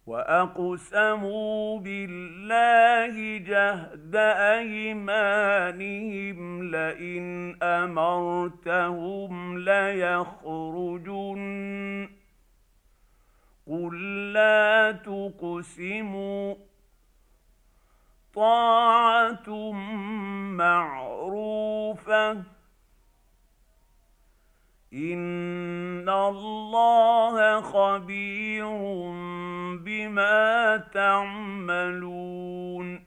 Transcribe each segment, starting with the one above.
وأقسموا بالله جهد أيمانهم لئن أمرتهم ليخرجن قل لا تقسموا طاعة معروفة إن الله خبير بما تعملون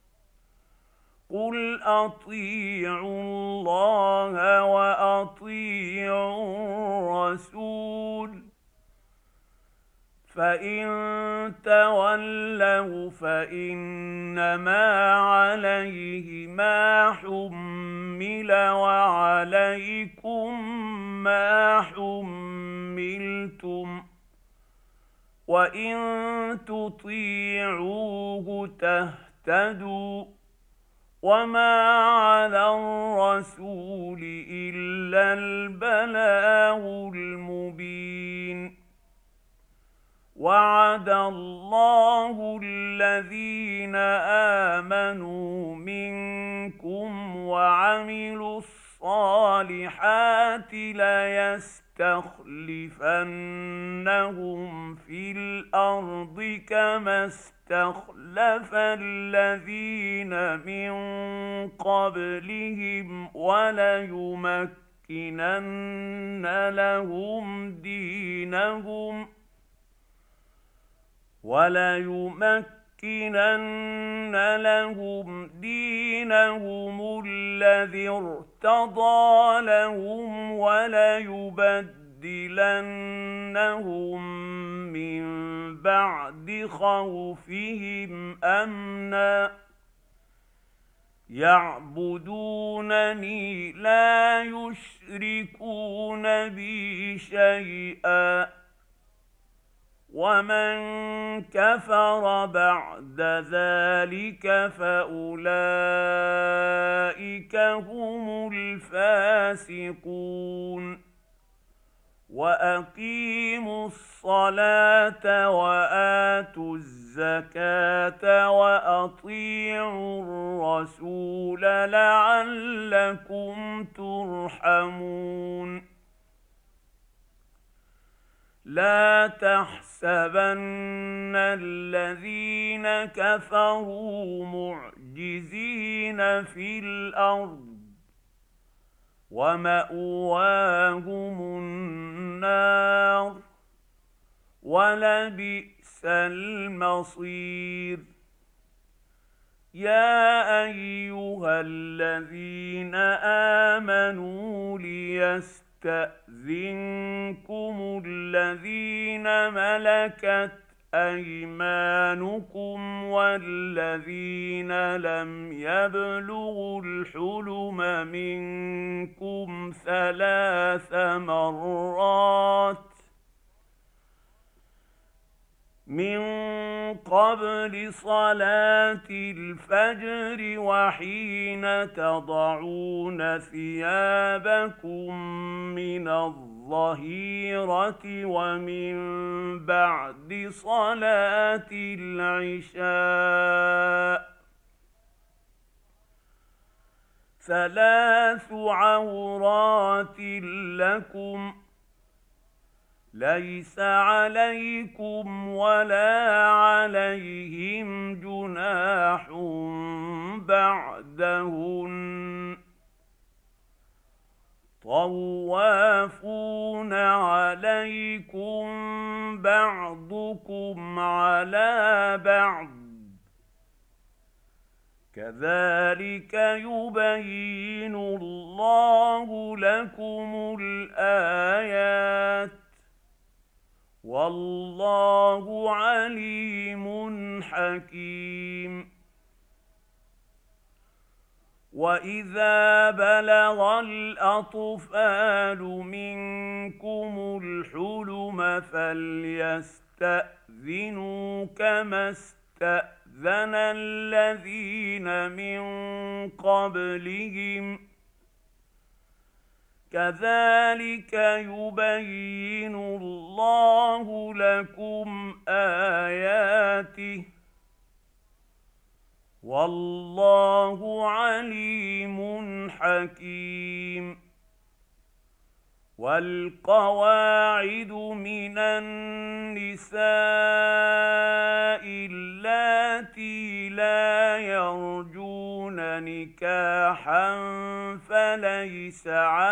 قل أطيعوا الله وأطيعوا الرسول فإن تولوا فإنما عليه ما حمل وعليكم ما حملتم وإن تطيعوه تهتدوا وما على الرسول إلا البلاغ المبين وعد الله الذين آمنوا منكم وعملوا الصالحات ليستخلفنهم في الأرض كما استخلف الذين من قبلهم وليمكنن لهم دينهم الذي ارتضى لهم وليبدلنهم من بعد خوفهم أمنا يعبدونني لا يشركون بي شيئا ومن كفر بعد ذلك فأولئك هم الفاسقون وأقيموا الصلاة وآتوا الزكاة وأطيعوا الرسول لعلكم ترحمون لا تحسبن الذين كفروا معجزين في الأرض ومأواهم النار ولبئس المصير يا أيها الذين آمنوا ليستأذنكم الذين ملكت أيمانكم والذين لم يبلغوا الحلم منكم 3 مرات من قبل صلاة الفجر وحين تضعون ثيابكم من الظهيرة ومن بعد صلاة العشاء 3 عورات لكم ليس عليكم ولا عليهم جناح بعدهن طوافون عليكم بعضكم على بعض كذلك يبين الله لكم الآيات والله عليم حكيم وإذا بلغ الأطفال منكم الحلم فليستأذنوا كما استأذن الذين من قبلهم كذلك يبين الله لكم آياته والله عليم حكيم. والقواعد من النساء اللاتي لا يرجون نكاحا فليس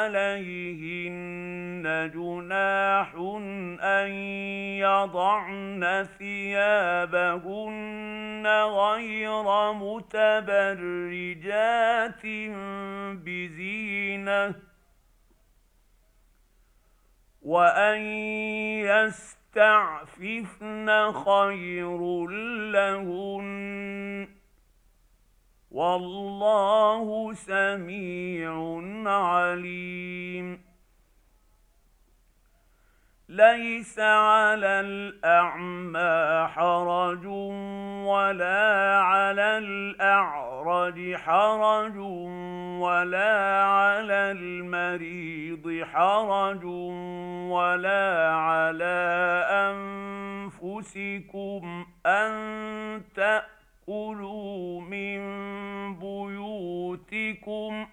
عليهن جناح أن يضعن ثيابهن غير متبرجات بزينة، وأن يستعففن خير لهن، والله سميع عليم. ليس على الأعمى حرج ولا على الأعرج حرج ولا على المريض حرج ولا على أنفسكم أن تأكلوا من بيوتكم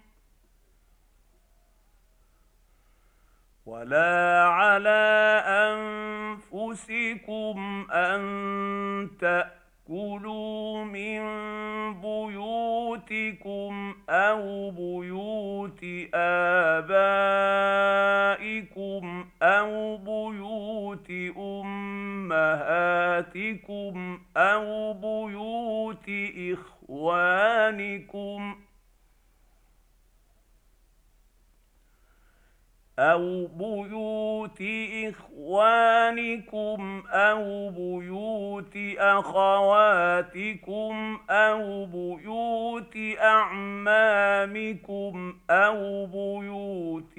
أو بيوت آبائكم أو بيوت أمهاتكم أو بيوت إخوانكم أو بيوت أخواتكم أو بيوت أعمامكم أو بيوت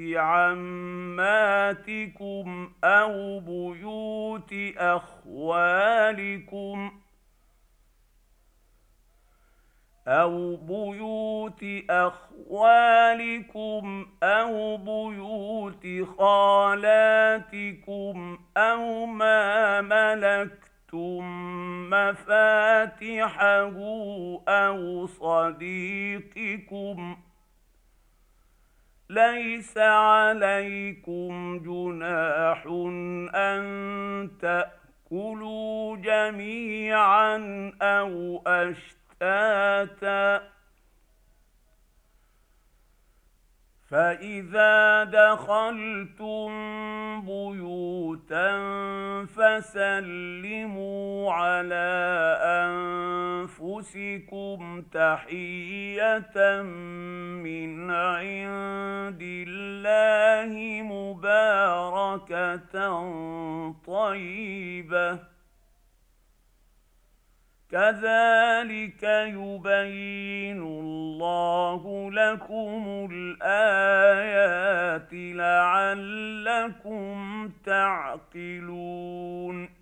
عماتكم أو بيوت أخوالكم أو بيوت أخوالكم أو بيوت خالاتكم أو ما ملكتم مفاتحه أو صديقكم. ليس عليكم جناح أن تأكلوا جميعا أو أشتاتا، فإذا دخلتم بيوتا فسلموا على أنفسكم تحية من عند الله مباركة طيبة، كذلك يبين الله لكم الآيات لعلكم تعقلون.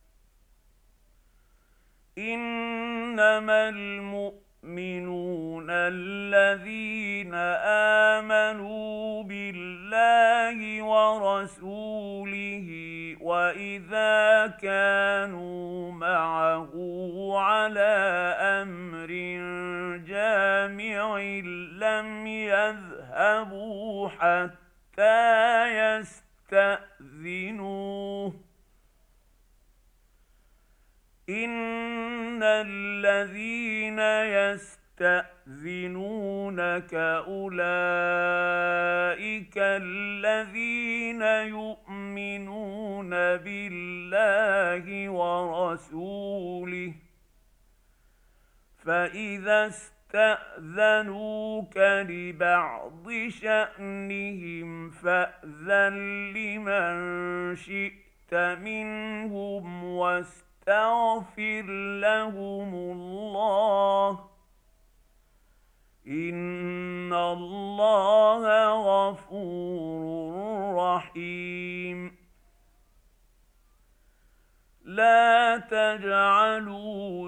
إنما المؤمنون الذين آمنوا بالله ورسوله وإذا كانوا معه على أمر جامع لم يذهبوا حتى يستأذنوه. إن الذين يستأذنونك أولئك الذين يؤمنون بالله ورسوله، فإذا استأذنوك لبعض شأنهم فأذن لمن شئت منهم واستغفر لهم الله، إن الله غفور رحيم. لا تجعلوا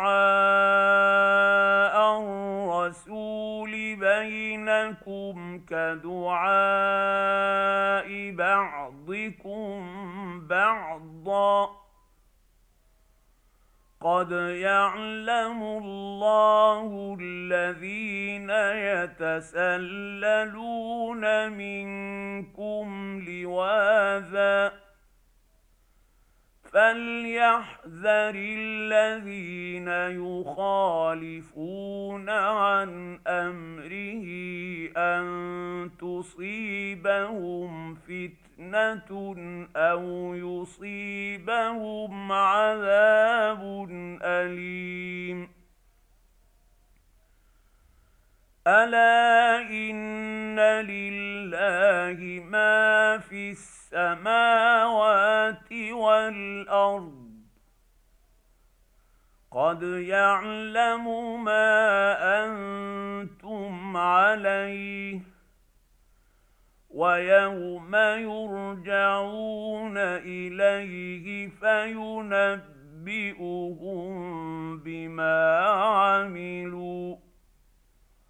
دعاء الرسول بينكم كدعاء بعضكم بعضا، قد يعلم الله الذين يتسللون منكم لواذا فليحذر الذين يخالفون عن أمره أن تصيبهم فتنة أو يصيبهم عذاب أليم. ألا إن لله ما في السماوات والأرض قد يعلم ما أنتم عليه ويوم يرجعون إليه فينبئهم بما عملوا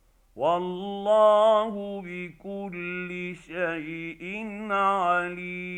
والله بكل شيء عليم.